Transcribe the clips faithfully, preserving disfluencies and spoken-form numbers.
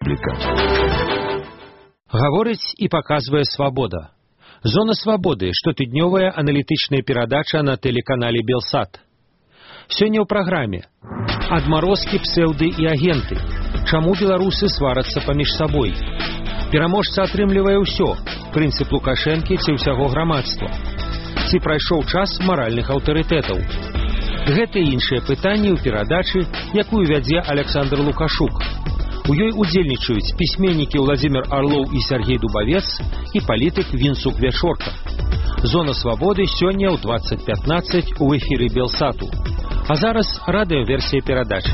Рэспубліка. Гаворыць і паказвае «Свабода». Зона свабоды – штотыднёвая аналітычная перадача на тэлеканале «Белсат». Сёння ў праграме адмарозкі, псеўды і агенты. Чаму беларусы сварацца паміж сабой? Пераможца атрымлівае ўсё – прынцып Лукашэнкі ці ўсяго грамадства. Ці прайшоў час маральных аўтарытэтаў? Гэта і іншыя пытанні ў перадачы, якую вядзе Александр Лукашук. У ёй удзельнічаюць пісьменнікі Владзімір Арлоў і Сяргей Дубавец і палітык Вінцук Вячорка. Зона свабоды сёння ў двадцать пятнадцать у эфіры Белсату. А зараз радыёверсія перадачы.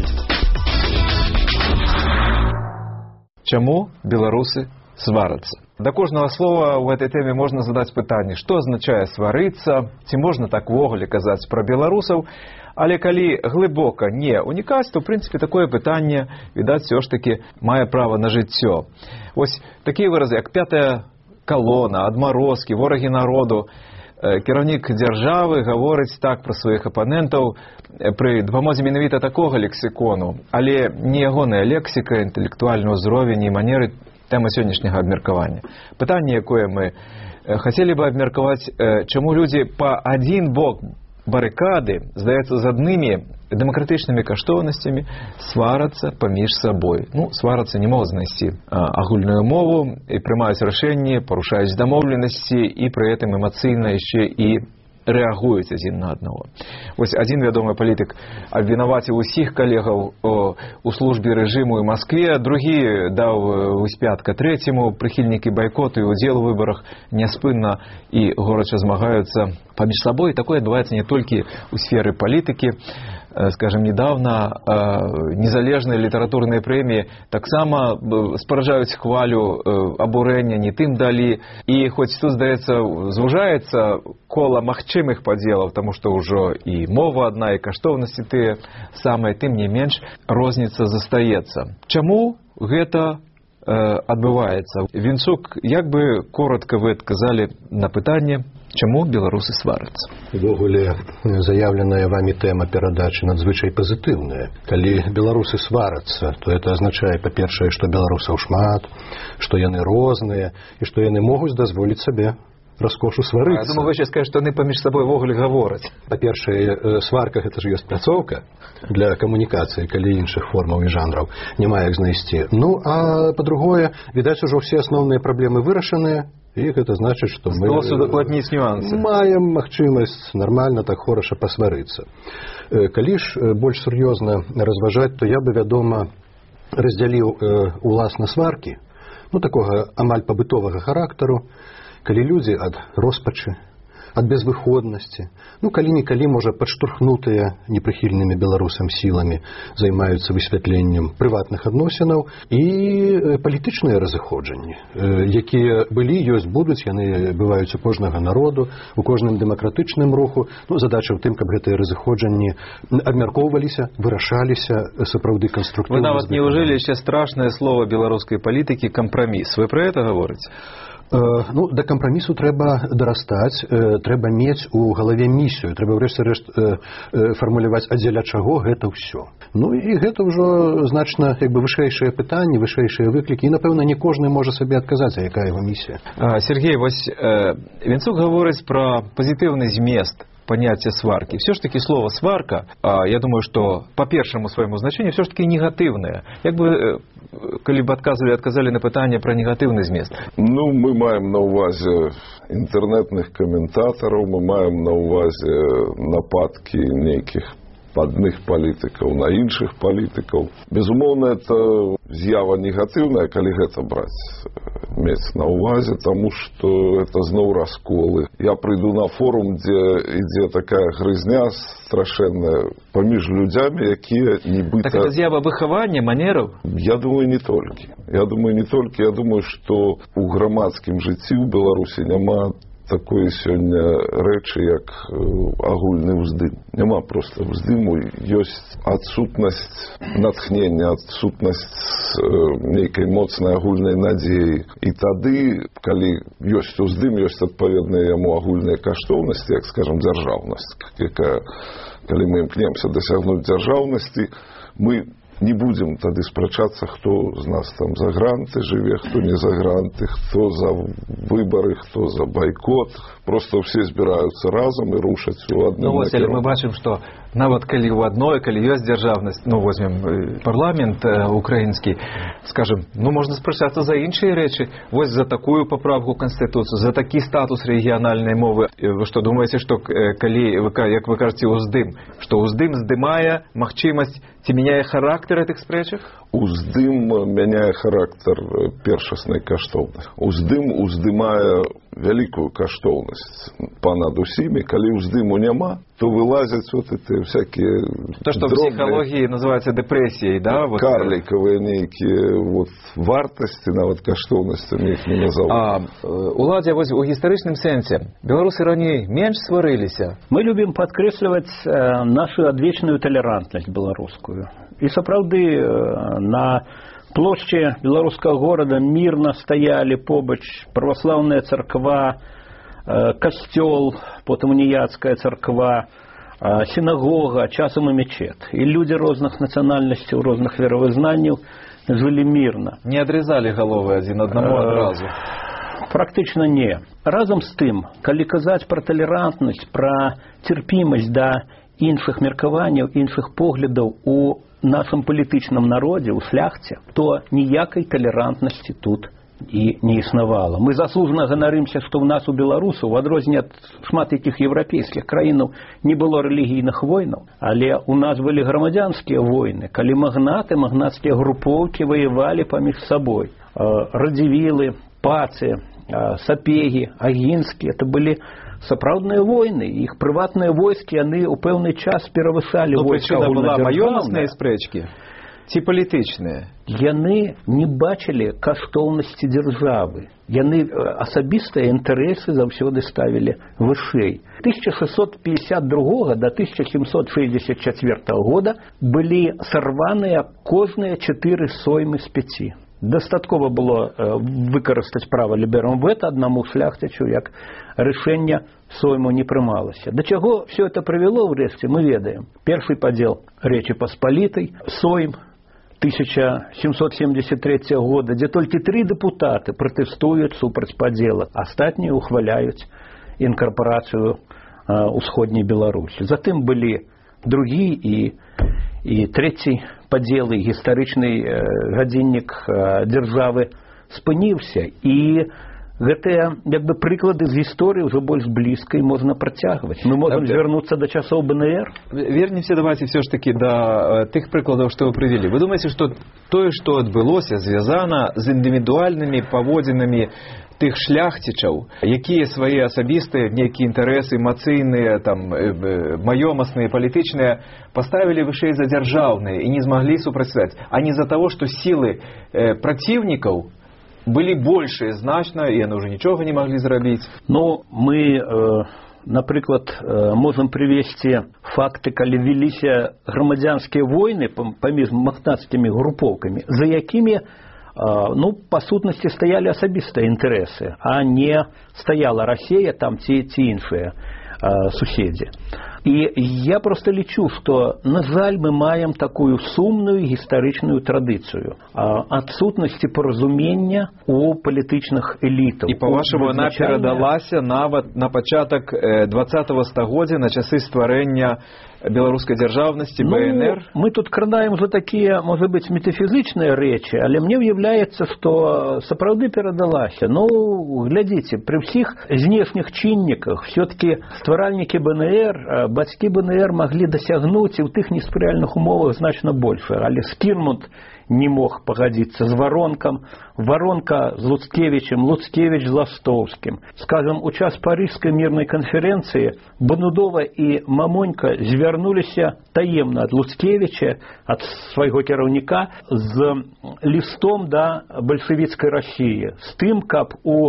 Чаму беларусы сварацца? Да кожнага слова ў гэтай тэме можна задаць пытанне, што азначае сварыцца, ці можна так увогуле казаць пра беларусаў. Але калі глыбока не унікаць, то, ў прынцыпе, такое пытанне, відаць, все ж таки мае права на жыццё. Вось такія выразы, як пятая калона, адмарозкі, ворагі народу. Кіраўнік дзяржавы гаворыць так пра сваіх апанентаў пры дапамозе менавіта такога лексікону, але не ягоная лексіка, інтэлектуальны ўзровень і манеры тэма сённяшняга абмеркавання. Пытанне, якое мы хацелі бы абмеркаваць, чаму людзі па адзін бок барыкады, здаецца, з аднымі дэмакратычнымі каштоўнасцямі сварацца паміж сабой. Ну, сварацца не могуць знайсці агульную мову і прымаюць рашэнні, парушаюць дамоўленасці і пры гэтым эмацыйна яшчэ і рэагуюць адзін на аднаго. Вось адзін вядомы палітык абвінаваціў усіх калегаў у службе рэжыму і Маскве, другі даў выспятка трэцяму, прыхільнікі байкоту і удзел у выбарах няспынна і горача змагаюцца паміж сабой. Такое адбываецца не толькі ў сферы палітыкі. Скажем, недавно незалежныя літаратурныя прэміі таксама спараджаюць хвалю абурэння, не тым далі. І хоць тут, здаецца, звужаецца кола магчымых падзелаў, таму што ўжо і мова адна, і каштоўнасці тыя самыя, тым не менш розніца застаецца. Чаму гэта адбываецца? Вінцук, як бы коротка вы адказалі на пытанне, чаму беларусы сварацца? Увогуле, заявленая вами тэма перадачы надзвычай пазітыўная. Калі беларусы сварацца, то это азначае, па-першае, што беларусаў шмат, што яны розныя і што яны могуць дазволіць сабе раскошу сварыцца. Я думаю, вы сейчас скажете, што яны паміж сабой увогуле гавораць. Па-першае, сварка гэта ж ёсць пляцоўка для камунікацыі, калі іншых формаў і жанраў няма як знайсці. Ну, а па-другое, відаць, ужо ўсе асноўныя праблемы вырашаныя, і гэта значыць, што мы маем магчымасць нармальна так хораша пасварыцца. Калі ж больш сур'ёзна разважаць, то я бы, вядома, раздзяліў уласна сваркі, ну, такога амаль пабытовага характару, калі людзі ад роспачы, ад безвыходнасці, ну, калі-нікалі, можа, падштурхнутыя непрыхільнымі беларусам сіламі займаюцца высвятленнем прыватных адносінаў і палітычныя разыходжанні, якія былі, ёсць, будуць, яны бываюць у кожнага народу, у кожным дэмакратычным руху. Ну, задача ў тым, каб гэтыя разыходжанні абмяркоўваліся, вырашаліся сапраўды канструктыўна. Вы нават не ўжылі яшчэ страшнае слово беларускай палітыкі кампраміс. Вы пра гэта гаворыце? Ну, да кампрамісу трэба дарастаць, трэба мець у галаве місію, трэба ўрэшце-рэшт фармуляваць, а дзеля чаго гэта ўсё. Ну, і гэта ўжо значна як бы вышэйшыя пытанні, вышэйшыя выклікі, і, напэўна, не кожны можа сабе адказаць, а якая яго місія. Сергей, вось Вінцук гаворыць пра пазітыўны змест понятие сварки. Все ж таки слово сварка, я думаю, что по першому своему значению все ж таки негативное. Як бы, коли б отказывали, отказали на питання про негативний зміст? Ну, ми маємо на увазі інтернетних коментаторів, ми маємо на увазі нападки неких адних політиків на інших політиків. Безумовно, це з'ява негативна, коли це брати мець на увазі, тому що це знову розколи. Я прийду на форум, де йде така гризня страшенна поміж людьми, які нібито... Так це з'ява виховання, манерів? Я думаю, не тільки. Я думаю, не тільки. Я думаю, що у громадському житті в Білорусі нема такої сьогодні речі, як агульний вздим. Нема просто вздиму, є відсутність натхнення, відсутність некої моцної агульної надії. І тоді, коли є вздим, є відповідні йому агульні коштовності, як, скажімо, державність, яка, коли ми імкнемося досягнути державності, ми Не будзем тады спрачацца, хто з нас там за гранты жыве, хто не за гранты, хто за выбары, хто за байкот. Просто все збіраюцца разам і рушаць у адным. Ну, вось, але мы бачым, што нават калі ў адной, калі ёсць дзяржаўнасць, ну, возьмем парламент украінскі, скажем, ну, можна спрачацца за іншыя рэчы. Вось за такую паправку Канстытуцыю, за такі статус рэгіянальнай мовы. Вы што думаеце, што калі, як вы кажаце, уздым, што уздым здымае магчымасць ці мяняе характар гэтых спрэчак? Уздым мяняе характар першаснай каштоўнасці. Уздым уздымае вялікую каштоўнасць панад усімі. Калі ўздыму няма, то вылазяць вот эти всякие то, что дробные, в психологии называется депрессией, да? Вот карликовые некие вот вартасці, нават каштоўнасцямі іх не назову. А уладзе вось у гістарычным сэнсе беларусы раней менш сварыліся. Мы любім падкрэсліваць э, нашу адвечную талерантнасць беларускую. І сапраўды э, на плошчы беларускага горада мірна стаялі побач праваслаўная царква, э, касцёл, потым уніяцкая царква, э, сінагога, часам і мечет. І людзі розных нацыянальнасцяў, розных веравызнанняў жылі мірна. Не адрезалі галовы адзін аднаму адразу. Практычна не. Разам з тым, калі казаць пра талерантнасць, пра цярпімасць да іншых меркаванняў, іншых поглядаў у нашым палітычным народзе, у шляхце, то ніякай талерантнасці тут і не існавала. Мы заслужана ганарымся, што ў нас у беларусаў, у адрозненне ад шмат якіх еўрапейскіх краінаў, не было рэлігійных войнаў, але ў нас былі грамадзянскія войны, калі магнаты, магнацкія групоўкі ваявалі паміж сабой. Радзівілы, пацы, сапегі, агінскія, это былі сапраўдныя войны, іх прыватныя войскі, яны ў пэўны час перавышалі войска агульнадзяржаўныя. Ну, прычына была маёмасныя спрэчкі ці палітычныя? Яны не бачылі каштоўнасці дзяржавы. Яны асабістыя інтарэсы заўсёды ставілі вышэй. тысяча шэсцьсот пятьдесят другога да тысяча сямсот шэсцьдесят чацвёртага года былі сарваныя кожныя чатыры соймы з пяці. Дастаткова было выкарыстаць права ліберум вето аднаму шляхцічу, як рашэнне сойму не прымалася. Да чаго все это прывяло ўрэшце, мы ведаем. Першы падзел Рэчы Паспалітай, сойм тысяча семьсот семьдесят третьего года, дзе толькі тры дэпутаты пратэстуюць супраць падзела, астатнія ухваляюць інкарпорацыю ўсходняй Беларусі. Затым былі другі і і трэці падзелы, гістарычны э, гадзіннік э, дзяржавы спыніўся, і гэтыя як бы прыклады з гісторыі ўжо больш блізкай можна працягваць. Мы можам звярнуцца да часоў бэ эн ер. Вернемся давайте все ж таки да тых прыкладаў, што вы прывялі. Вы думаеце, што тое, што адбылося, звязана з індывідуальнымі паводзінамі тых шляхцічаў, якія свае асабістыя нейкія інтарэсы эмацыйныя, там маёмасныя, палітычныя паставілі вышэй за дзяржаўныя і не змаглі супрацьстаць, а не з-за таго, што сілы э, праціўнікаў былі большыя значна, і яны ўжо нічога не маглі зрабіць. Ну, мы, э, напрыклад, э, можам прывесці факты, калі веліся грамадзянскія войны паміж магнацкімі групоўкамі, за якімі ну, па сутнасці стаялі асабістыя інтарэсы, а не стаяла Расія там ці, ці іншыя э, суседзі. І я просто лічу, што, на жаль, мы маем такую сумную гістарычную традыцыю адсутнасці паразумення у палітычных элітаў. І, па-вашаму, она перадалася нават на пачатак двадцатого стагоддзя, на часы стварэння беларускай дзяржаўнасці, бэ эн эр? Ну, мы тут крадаем уже такія, можа быць, метафізычныя рэчы, але мне ўяўляецца, што сапраўды перадалася. Ну, глядзіце, пры ўсіх знешніх чынніках все-таки стваральнікі бэ эн эр, бацькі бэ эн эр маглі дасягнуць і ў тых неспрыяльных умовах значна больше. Але Скірмунд не мог пагадзіцца з Варонкам, Варонка з Луцкевічем, Луцкевіч з Ластоўскім. Скажем, у час Парыжскай мірнай канферэнцыі Банудова і Мамонька звярнуліся таемна ад Луцкевіча, ад свайго кіраўніка, з лістом да бальшавіцкай Расіі, з тым, каб у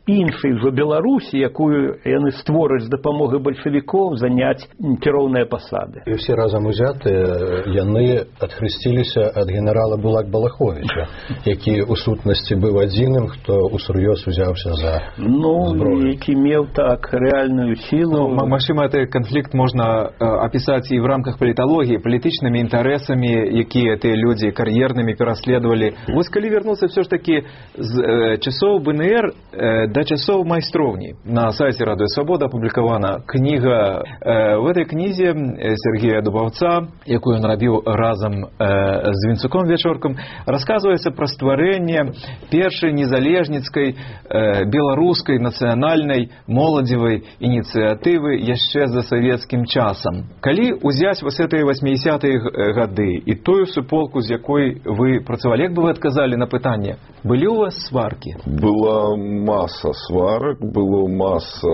іншай ужо Беларусі, якую яны створаць з дапамогай бальшавікоў заняць кіроўныя пасады. І ўсе разам узятыя яны адхрысціліся ад генерала Булак Балаховича, які ў сутнасці быў адзіным, хто усур'ёз узяўся за ну, зброю. Які меў так рэальную сілу. Ну, магчыма, гэты канфлікт можна апісаць і в рамках паліталогіі, палітычнымі інтарэсамі, якія тыя людзі кар'ернымі пераследавалі. Вось калі вярнуцца все ж таки з э, часоў БНР э, до часоў майстроўні. На сайце Радыё Свабода апублікавана кніга. Э, в этой кнізе Сергея Дубаўца, якую ён рабіў разам э, з Вінцуком Вячоркам, расказваецца пра стварэнне першай незалежніцкай э, беларускай нацыянальнай моладзевай ініцыятывы яшчэ за савецкім часам. Калі ўзяць вось гэтыя восьмідзесятыя гады і тую суполку, з якой вы працавалі, як бы вы адказалі на пытанне, былі у вас сваркі? Была маса сварак, было маса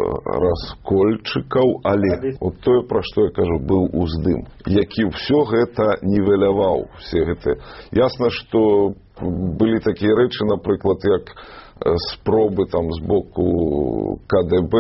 раскольчыкаў, але вот тое, пра што я кажу, быў уздым, які ўсё гэта нівеляваў. Все гэта. Ясна, што былі такія рэчы, напрыклад, як спробы там з боку КДБ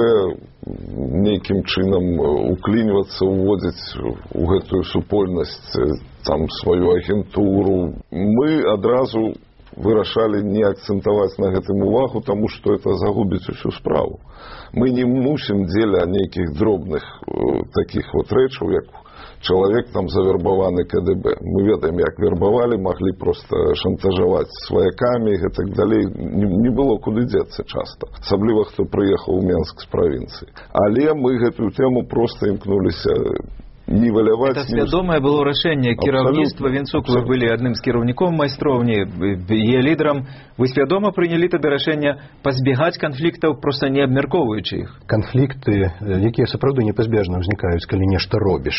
нейкім чынам уклінівацца, уводзіць у гэтую супольнасць там сваю агентуру. Мы адразу вырашалі не акцэнтаваць на гэтым увагу, таму што это загубіць усю справу. Мы не мусім дзеля нейкіх дробных э, такіх вот рэчаў, як чалавек там завербаваны КДБ. Мы ведаем, як вербавалі, маглі проста шантажаваць сваякамі і гэтак далей. Не, не было куды дзецца часта. Асабліва, хто прыехаў у Менск з правінцыі. Але мы гэтую тэму проста імкнуліся нівеляваць. Это свядомае было рашэнне кіраўніцтва Вінцук. Вы былі адным з кіраўніком майстроўні, яе лідарам. Вы свядома прынялі тады рашэнне пазбегаць канфліктаў, проста не абмяркоўваючы іх? Канфлікты, якія сапраўды непазбежна ўзнікаюць, калі нешта робіш,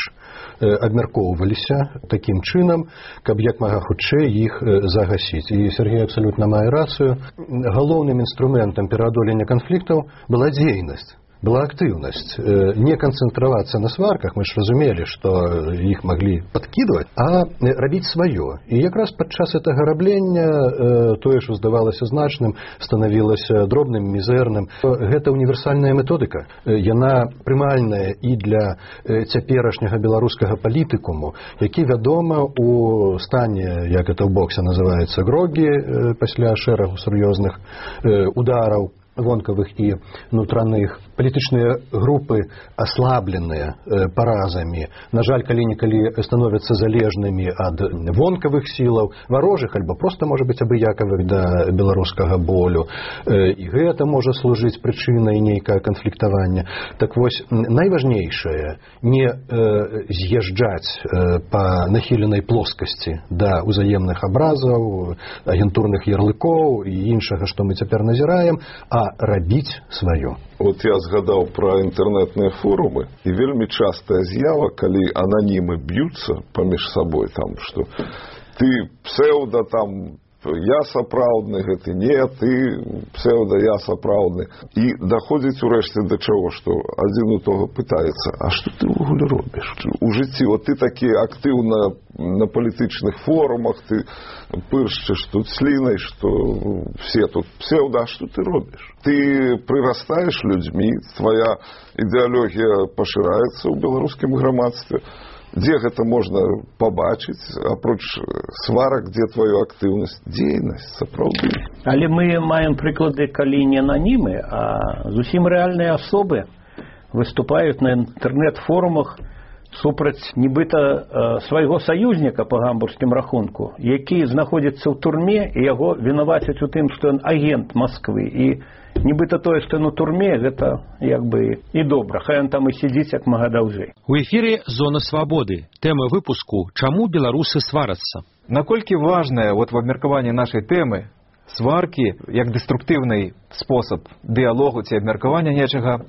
абмяркоўваліся такім чынам, каб як мага хутчэй іх загасіць. І Сергей абсалютна мае рацыю. Галоўным інструментам пераадолення канфліктаў была дзейнасць. Была актыўнасць. Не канцэнтравацца на сварках, мы ж разумелі, што іх маглі падкідваць, а рабіць сваё. І якраз падчас гэтага раблення тое, што здавалася значным, станавілася дробным, мізэрным. Гэта універсальная методыка. Яна прымальная і для цяперашняга беларускага палітыкуму, які, вядома, у стане, як гэта ў боксе называецца, грогі, пасля шэрагу сур'ёзных удараў вонкавых і нутраных. Палітычныя групы аслабленыя э, паразамі, на жаль, калі-нікалі становяцца залежнымі ад вонкавых сілаў, варожых, альбо проста, можа быць, абыякавых да беларускага болю. Э, і гэта можа служыць прычынай нейкае канфліктавання. Так вось, найважнейшае не э, з'язджаць э, па нахіленай плоскасці да ўзаемных абразаў, агентурных ярлыкоў і іншага, што мы цяпер назіраем, а рабіць сваё. Вот я згадаў пра інтэрнэтныя форумы, і вельмі частая з'ява, калі ананімы б'юцца паміж сабой, там, што ты псеўда, там, я сапраўдны, гэты не, ты псеўда, я сапраўдны. І даходзіць урэшце да чаго, што адзін у того пытаецца, а што ты ўвогуле робіш у жыцці? Вот ты такі актыўна на палітычных форумах, ты пыршчыш тут слінай, што все тут псеўда, а што ты робіш? Ты прырастаеш людзьмі, твая ідэалогія пашыраецца ў беларускім грамадстве. Дзе гэта можна пабачыць, апроч сварак, дзе твою актыўнасць? Дзейнасць, сапраўды. Але мы маем прыклады, калі не ананімы, а зусім рэальныя асобы выступаюць на інтэрнэт-форумах супраць нібыта свайго саюзніка па гамбургскім рахунку, які знаходзіцца ў турме, і яго вінавацяць у тым, што ён агент Масквы. І нібыта тое, што ён у турме, гэта як бы і добра. Хай ён там і сидзіць як мага даўжэй. У эфіры «Зона свабоды». Тэма выпуску «Чаму беларусы сварацца?». Наколькі важная вот в абмеркаванні нашай тэмы сваркі як дэструктыўны спосаб дыялогу ці абмеркавання нечага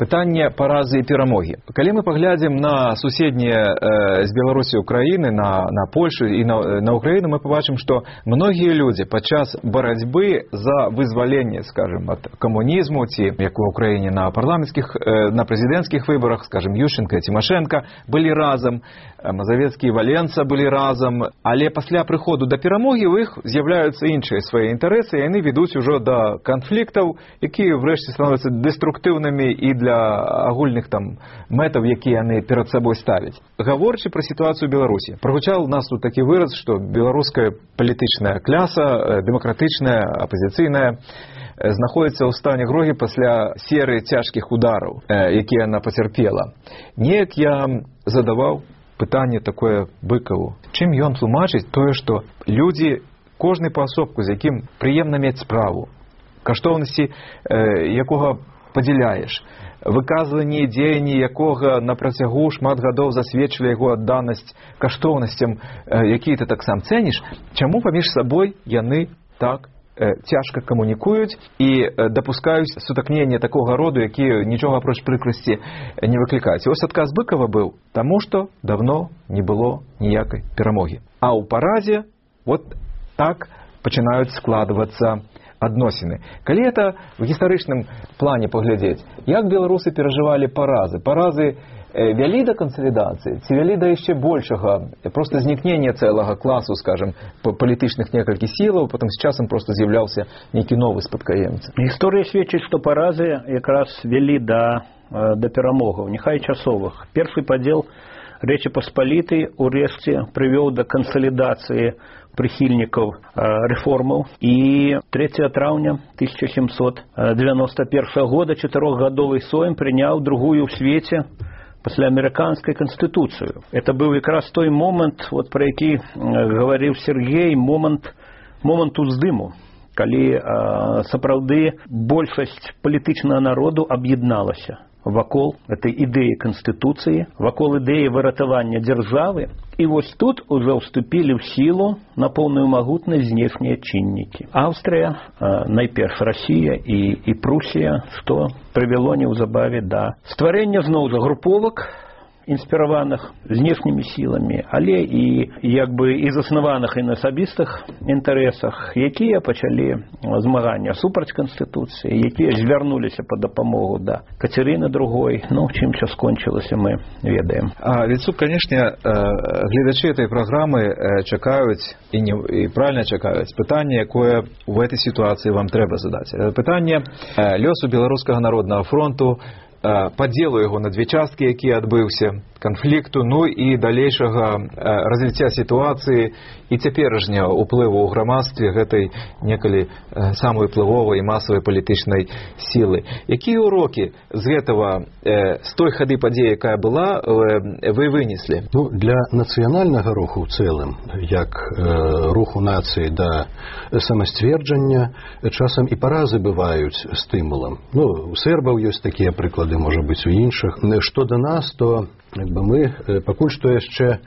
пытанне паразы і перамогі. Калі мы паглядзім на суседнія э, з Беларусі Украіны, на, на Польшу і на, на Украіну, мы побачым, што многія людзі падчас барацьбы за вызваленне, скажем, ад камунізму, ці як у Украіне на парламенцкіх, э, на прэзідэнцкіх выбарах, скажем, Ющенко і Тимошенко былі разам, Мазавецкі і Валенца былі разам, але пасля прыходу да перамогі у іх з'яўляюцца іншыя свае інтарэсы, і яны ведуць ужо да канфліктаў, якія врэшце становяцца дэструктыўнымі і для агульных там мэтаў, якія яны перад сабой ставяць. Гаворчы пра сітуацыю ў Беларусі, прагучаў у нас тут такі выраз, што беларуская палітычная кляса, дэмакратычная, апазіцыйная, знаходзіцца ў стане грогі пасля серыі цяжкіх удараў, якія яна пацярпела. Неяк я задаваў пытанне такое Быкаву. Чым ён тлумачыць тое, што людзі, кожны паасобку, з якім прыемна мець справу, каштоўнасці э, якога падзяляеш, выказванні дзеянні якога на працягу шмат гадоў засведчылі яго адданасць каштоўнасцям, э, якія ты так сам цэніш, чаму паміж сабой яны так э, цяжка камунікуюць і э, дапускаюць сутыкнення такога роду, якія нічога апроч прыкрасці не выклікаюць. І вось адказ Быкава быў, таму што давно не было ніякай перамогі. А ў паразе вот так пачынаюць складвацца адносіны. Калі это в гістарычным плане паглядзець, як беларусы перажывалі паразы? Паразы э, вялі да кансалідацыі, ці вялі да яшчэ большага, просто знікнення цэлага класу, скажем, палітычных некалькі сілаў, потым з часам просто з'яўляўся нейкі новы спадкаемца. Гісторыя сведчыць, што паразы якраз вялі да, да перамогаў, няхай часовых. Першы падзел Рэчы Паспалітай урэшце прывёў да кансалідацыі прыхільнікаў рэформаў, і трэцяга траўня тысяча сямсот девяносто первого года чатырохгадовы Сойм прыняў другую ў свеце пасля амерыканскай канстытуцыю. Это быў якраз той момант, вот, пра які гаварыў Сергей, момант, момант уздыму, калі а, сапраўды большасць палітычнага народу аб'ядналася вакол этой ідэі канстытуцыі, вакол ідэі выратавання дзяржавы. І вось тут уже ўступілі ў сілу на поўную магутнасць знешнія чыннікі. Аўстрыя, найперш Расія і, і Прусія, што прывяло неўзабаве да стварэння зноў жа груповак, інспіраваных знешнімі сіламі, але і як бы і заснаваных і на асабістых інтарэсах, якія пачалі змаганне супраць канстытуцыі, якія звярнуліся па дапамогу да Кацярыны другой. Ну, чым ўсё скончылася, мы ведаем. А Віцук, канешне, гледачы этой праграмы чакаюць і, не, і правильно чакаюць пытанне, якое ў этой сітуацыі вам трэба задаць. Пытанне лёсу беларускага народнага фронту, падзелу яго на две часткі, які адбыўся, канфлікту, ну і далейшага развіцця сітуацыі і цяперашняга ўплыву ў грамадстве гэтай некалі самай уплывовай і масавай палітычнай сілы. Якія ўрокі з гэтага, з той хады падзеі, якая была, вы вынеслі? Ну, для нацыянальнага руху ў цэлым, як э, руху нацыі да самасцверджання, часам і паразы бываюць стымулам. Ну, у сербаў ёсць такія прыклады, можа быць, у іншых. Што да нас, то як бы мы пакуль што яшчэ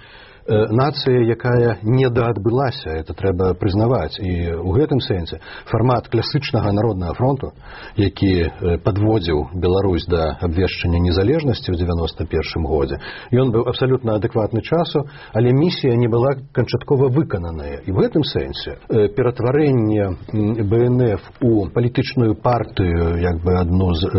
нацыя, якая недаадбылася, это трэба прызнаваць. І ў гэтым сэнсе фармат класычнага народнага фронту, які падводзіў Беларусь да абвешчання незалежнасці ў девяносто первым годзе, ён быў абсалютна адэкватны часу, але місія не была канчаткова выкананая. І ў гэтым сэнсе ператварэнне бэ эн эф у палітычную партыю, як бы адну з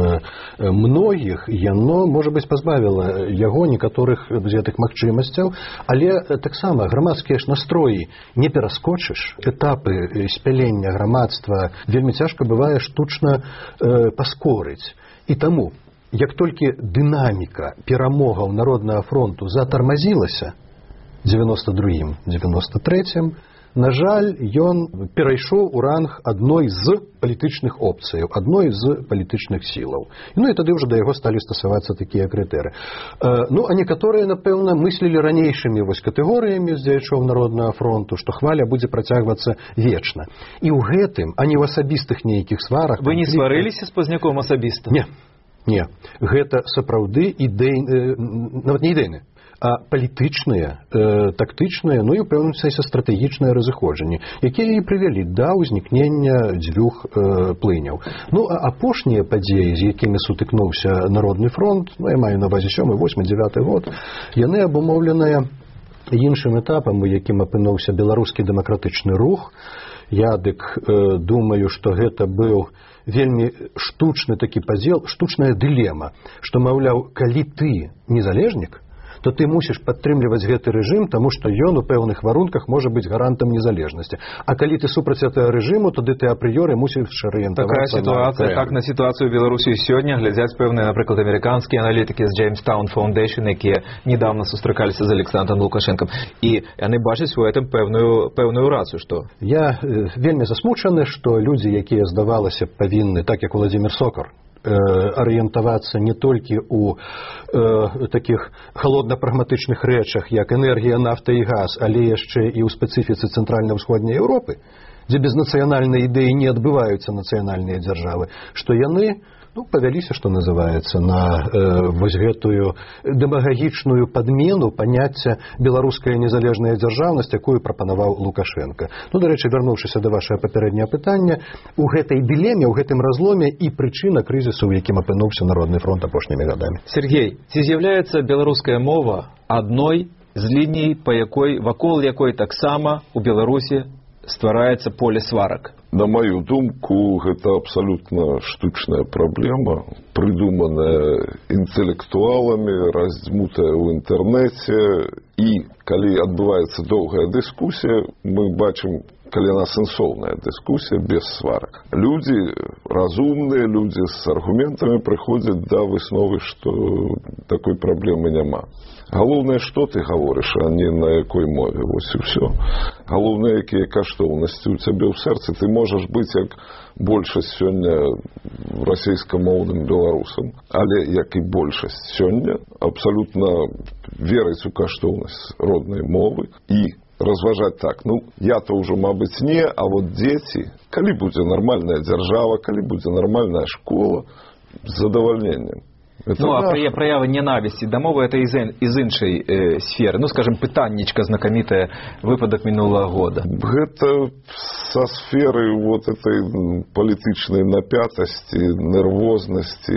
многіх, яно, можа быць, пазбавіла яго некаторых з гэтых магчымасцяў, але таксама грамадскія ж настроі не пераскочыш. Этапы спялення грамадства вельмі цяжка бывае штучна э, паскорыць. І таму, як толькі дынаміка перамогаў народнага фронту затармазілася девяносто другім девяносто трэцім, на жаль, ён перайшоў у ранг адной з палітычных опцыяў, адной з палітычных сілаў. Ну і тады ўжо да яго сталі стасавацца такія крытэры. Э, ну, а некаторыя, напэўна, мыслілі ранейшымі вось катэгорыямі з дзеячоў народнага фронту, што хваля будзе працягвацца вечна. І ў гэтым, а не ў асабістых нейкіх сварах... Вы не сварыліся з Пазняком асабіста? Не, не. Гэта сапраўды ідэй... нават не ідэйны, а палітычныя, э, тактычныя, ну і ў пэўным сэнсе стратэгічныя разыходжанні, якія і прывялі да ўзнікнення дзвюх э, плыняў. Ну а апошнія падзеі, з якімі сутыкнуўся Народны фронт, ну я маю на ўвазе сёмы, восьмы, дзявяты год, яны абумоўленыя іншым этапам, у якім апынуўся беларускі дэмакратычны рух. Я дык э, думаю, што гэта быў вельмі штучны такі падзел, штучная дылема, што, маўляў, калі ты незалежнік, то ты мусіш падтрымліваць гэты рэжым, таму што ён у пэўных варунках можа быць гарантам незалежнасці. А калі ты супраць гэтага рэжыму, тады ты апрыёры мусіш арыентавацца. Такая ситуация, как на ситуацию в Беларусі сёння глядзяць пэўныя, напрыклад, амерыканскія аналітыкі з Jamestown Foundation, якія недавно сустракаліся з Александром Лукашенком, і яны бачаць у этом пэўную пэўную рацыю, што я э, вельмі засмучаны, што людзі, якія здавалася павінны, так як Владимир Сокар, арыентавацца не толькі ў э, такіх халодна-прагматычных рэчах, як энергія, нафта і газ, але яшчэ і ў спецыфіцы цэнтральна-ўсходняй Еўропы, дзе без нацыянальнай ідэі не адбываюцца нацыянальныя дзяржавы, што яны ну, павяліся, што называецца, на э, вось гэтую дэмагагічную падмену паняцця беларуская незалежная дзяржаўнасць, якую прапанаваў Лукашенко. Ну, дарэчы, вярнуўшыся да вашага папярэдняга пытання, у гэтай дылеме, у гэтым разломе і прычына крызісу, у якім апынуўся Народны фронт апошнімі гадамі. Сергей, ці з'яўляецца беларуская мова адной з ліній, па якой, вакол якой таксама у Беларусі ствараецца поле сварак? На мою думку, гэта абсалютна штучная праблема, прыдуманая інтэлектуаламі, раздзьмутая ў інтэрнэце, і калі адбываецца доўгая дыскусія, мы бачым, калі яна сэнсоўная дыскусія без сварак. Людзі разумныя, людзі з аргументамі прыходзяць да высновы, што такой праблемы няма. Галоўнае, што ты гаворыш, а не на якой мове. Вось і ўсё. Галоўнае, якія каштоўнасці ў цябе ў сэрцы. Ты можаш быць, як большасць сёння расейскамоўным беларусам, але, як і большасць сёння, абсалютна верыць у каштоўнасць роднай мовы і разважаць так, ну, я-то ўжо, мабыць, не, а вот дзеці, калі будзе нармальная дзяржава, калі будзе нармальная школа, з задавальненнем. Это ну, а прая, проява ненависти до мовы это из, из іншай э, сферы. Ну, скажем, пытанничка знакомитая, выпадок минулого года. Это со сферы вот этой политичной напятости, нервозности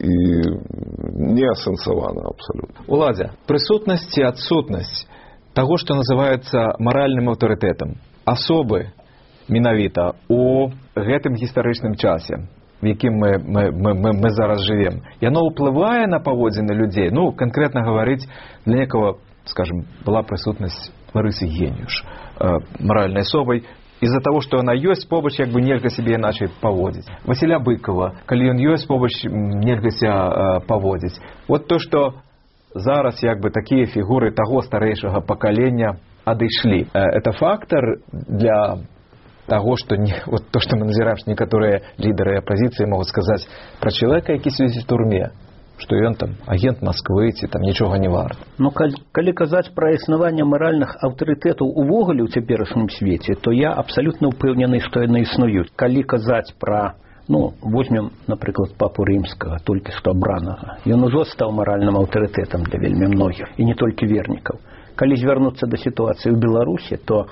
и не асэнсавана абсолютно. Уладзя, присутность и отсутность того, что называется моральным авторитетом, особы менавіта у гэтым гістарычным часе, в якім мы, мы, мы, мы, мы зараз живем, яно ўплывае на паводзіны людзей. Ну, конкретно говорить, для некого, скажем, была присутность Ларысы Генюш, э, моральной особой, из-за того, что она ёсць побач, як бы нельга себе иначе поводить. Василя Быкова, калі ён ёсць побач, нельга себя э, поводить. Вот то, что зараз як бы такие фигуры того старейшего поколения адышлі. Э, это фактор для того, что не, вот то, что мы назираем, что некоторые лидеры оппозиции могут сказать про человека, який сидит в турме, что ён там агент Москвы, ці там нічога не варт. Ну, калі, калі казаць пра існаванне маральных аўтарытэтаў увогуле ў цяперашнім свеце, то я абсалютна ўпэўнены, што яны існуюць. Калі казаць пра, ну, возьмем, напрыклад, папу рымскага, толькі што абранага, ён ужо стаў маральным аўтарытэтам для вельмі многіх, і не толькі вернікаў. Калі звярнуцца да сітуацыі ў Беларусі, то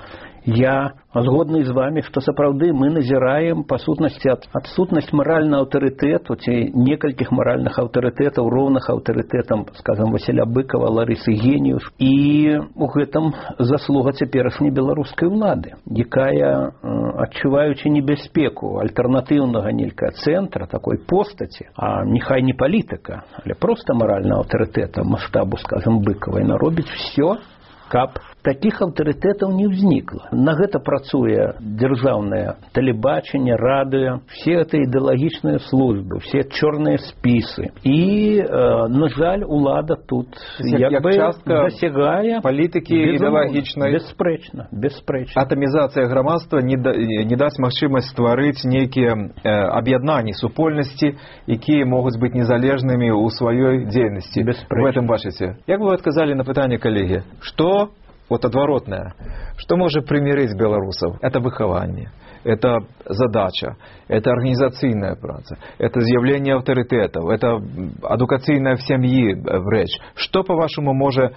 я згодны з вами, што сапраўды мы назіраем па сутнасці ад, адсутнасць маральнага аўтарытэту ці некалькіх маральных аўтарытэтаў, роўных аўтарытэтам, скажам, Васіля Быкова, Ларысы Генюш. І у гэтым заслуга цяперашняй беларускай улады, якая, адчуваючы небяспеку альтэрнатыўнага нейкага цэнтра, такой постаці, а няхай не палітыка, але проста маральнага аўтарытэта маштабу, скажам, Быкова, яна робіць усё, каб таких аўтарытэтаў не ўзнікла. На гэта працуе дзяржаўнае тэлебачанне, радыё, все это ідэалагічныя службы, все чорныя спісы. І, э, на жаль, улада тут як, як бы дасягае палітыкі ідэалагічнай. Бясспрэчна, бясспрэчна. Атамізацыя грамадства не, да, не дасць магчымасць стварыць нейкія э, аб'яднанні, супольнасці, якія могуць быць незалежнымі ў сваёй дзейнасці. В этом бачыце. Як вы адказалі на пытанне калегі? Што вот отворотное. Что может примирить белорусов? Это выхование, это задача, это организационная праца, это з'явление авторитетов, это адукацийная в семьи речь. Что, по-вашему, может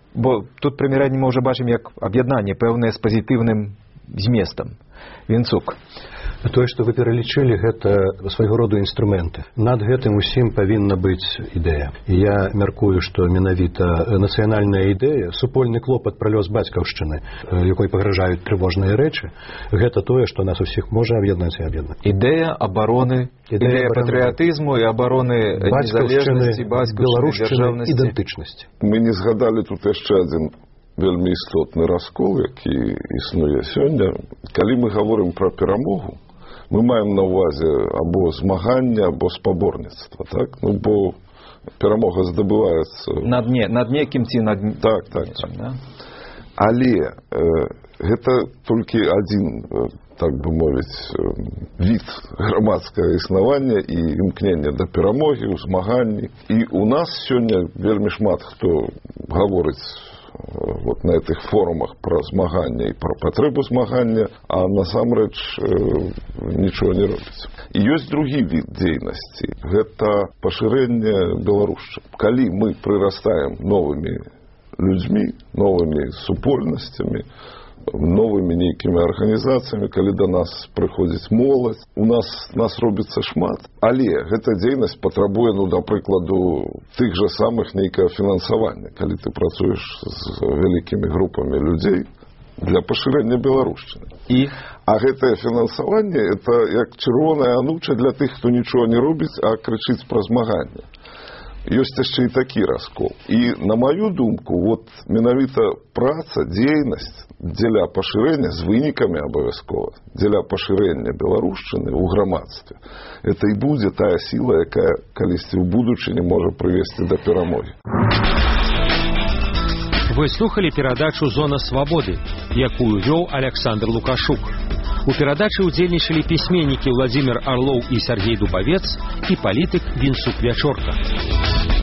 Бо тут прымірянне мы ўжо бачым як аб'яднанне пэўнае з пазітыўным зместам. Вінцук. Тое, што вы пералічылі, гэта свайго роду інструменты. Над гэтым усім павінна быць ідэя. І я мяркую, што менавіта нацыянальная ідэя, супольны клопат пра лёс бацькаўшчыны, якой пагражаюць трывожныя рэчы, гэта тое, што нас усіх можа аб'яднаць і аб'яднаць. Ідэя абароны, ідэя патрыятызму і абароны незалежнасці, бацькаўшчыны, дзяржаўнасці, ідэнтычнасці. Мы не згадалі тут яшчэ адзін вельмі істотны раскол, які існуе сёння. Калі мы гаворым пра перамогу, мы маем на ўвазе або змаганне, або спаборніцтва, так? Ну, бо перамога здабываецца... Над, не, над некім ці над... Так, так, так. Да? Але э, гэта толькі адзін, э, так бы мовіць, э, від грамадскага існавання і імкнення да перамогі, ў змаганні. І у нас сёння вельмі шмат хто гаворыць вот на этих форумах про змагання і про патрэбу змагання, а насамрэч э, нічого не робіцца. І ёсць другі від дзейнасці. Гэта пашырэнне беларушчыны. Калі мы прырастаем новымі людзьмі, новымі супольнасцямі, новымі нейкімі арганізацыямі, калі да нас прыходзіць моладзь, у нас нас робіцца шмат. Але гэта дзейнасць патрабуе, ну, да прыкладу, тых жа самых нейкага фінансавання, калі ты працуеш з вялікімі групамі людзей для пашырэння беларушчыны. І а гэтае фінансаванне это як чырвоная ануча для тых, хто нічого не робіць, а крычыць пра змаганне. Ёсць яшчэ і такі раскол. І на маю думку, вот менавіта праца, дзейнасць дзеля пашырэння з вынікамі абавязкова, дзеля пашырэння беларушчыны ў грамадстве, это і будзе тая сіла, якая калісьці ў будучыні можа прывесці да перамогі. Вы слухали перадачу «Зона свабоды», якую вёў Александр Лукашук. У перадачы ўдзельнічалі пісьменнікі Владзімир Арлоў і Сергей Дубавец і палітык Вінцук Вячорка.